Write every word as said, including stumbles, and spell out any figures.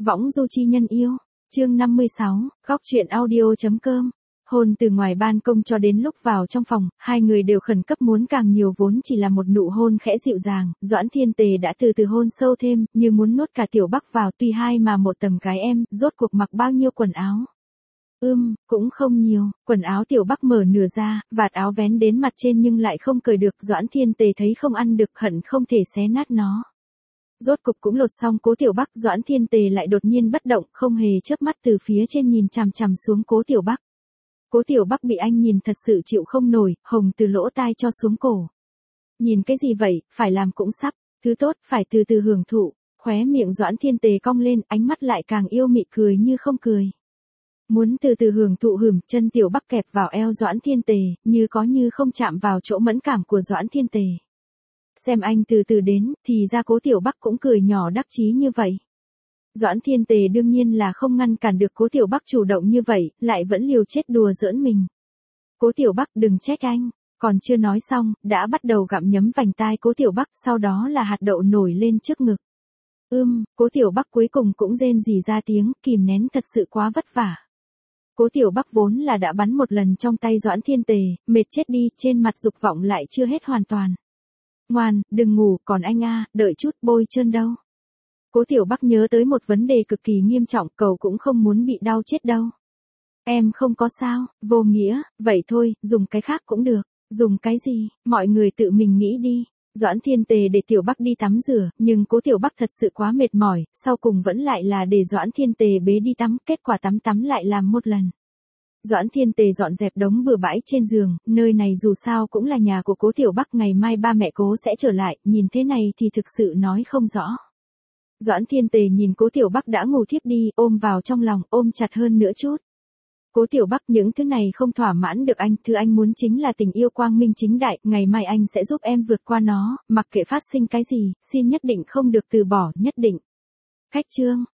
Võng du chi nhân yêu. Chương năm mươi sáu, góc truyện audio.com. Hôn từ ngoài ban công cho đến lúc vào trong phòng, hai người đều khẩn cấp muốn càng nhiều vốn chỉ là một nụ hôn khẽ dịu dàng, Doãn Thiên Tề đã từ từ hôn sâu thêm, như muốn nuốt cả Tiểu Bắc vào, tuy hai mà một tầm cái em, rốt cuộc mặc bao nhiêu quần áo. Ưm, cũng không nhiều, quần áo Tiểu Bắc mở nửa ra, vạt áo vén đến mặt trên nhưng lại không cởi được, Doãn Thiên Tề thấy không ăn được, hận không thể xé nát nó. Rốt cục cũng lột xong Cố Tiểu Bắc, Doãn Thiên Tề lại đột nhiên bất động, không hề chớp mắt từ phía trên nhìn chằm chằm xuống Cố Tiểu Bắc. Cố Tiểu Bắc bị anh nhìn thật sự chịu không nổi, hồng từ lỗ tai cho xuống cổ. Nhìn cái gì vậy, phải làm cũng sắp, thứ tốt, phải từ từ hưởng thụ, khóe miệng Doãn Thiên Tề cong lên, ánh mắt lại càng yêu mị cười như không cười. Muốn từ từ hưởng thụ hửm, chân Tiểu Bắc kẹp vào eo Doãn Thiên Tề, như có như không chạm vào chỗ mẫn cảm của Doãn Thiên Tề. Xem anh từ từ đến, thì ra Cố Tiểu Bắc cũng cười nhỏ đắc chí như vậy. Doãn Thiên Tề đương nhiên là không ngăn cản được Cố Tiểu Bắc chủ động như vậy, lại vẫn liều chết đùa giỡn mình. Cố Tiểu Bắc đừng trách anh, còn chưa nói xong, đã bắt đầu gặm nhấm vành tai Cố Tiểu Bắc, sau đó là hạt đậu nổi lên trước ngực. Ưm, Cố Tiểu Bắc cuối cùng cũng rên rỉ ra tiếng, kìm nén thật sự quá vất vả. Cố Tiểu Bắc vốn là đã bắn một lần trong tay Doãn Thiên Tề, mệt chết đi, trên mặt dục vọng lại chưa hết hoàn toàn. Ngoan, đừng ngủ, còn anh a, đợi chút, bôi trơn đâu. Cố Tiểu Bắc nhớ tới một vấn đề cực kỳ nghiêm trọng, cậu cũng không muốn bị đau chết đâu. Em không có sao, vô nghĩa, vậy thôi, dùng cái khác cũng được. Dùng cái gì, mọi người tự mình nghĩ đi. Doãn Thiên Tề để Tiểu Bắc đi tắm rửa, nhưng Cố Tiểu Bắc thật sự quá mệt mỏi, sau cùng vẫn lại là để Doãn Thiên Tề bế đi tắm, kết quả tắm tắm lại làm một lần. Doãn Thiên Tề dọn dẹp đống bừa bãi trên giường, nơi này dù sao cũng là nhà của Cố Tiểu Bắc, ngày mai ba mẹ Cố sẽ trở lại, nhìn thế này thì thực sự nói không rõ. Doãn Thiên Tề nhìn Cố Tiểu Bắc đã ngủ thiếp đi, ôm vào trong lòng, ôm chặt hơn nữa chút. Cố Tiểu Bắc, những thứ này không thỏa mãn được anh, thứ anh muốn chính là tình yêu quang minh chính đại, ngày mai anh sẽ giúp em vượt qua nó, mặc kệ phát sinh cái gì, xin nhất định không được từ bỏ, nhất định. Khách chương,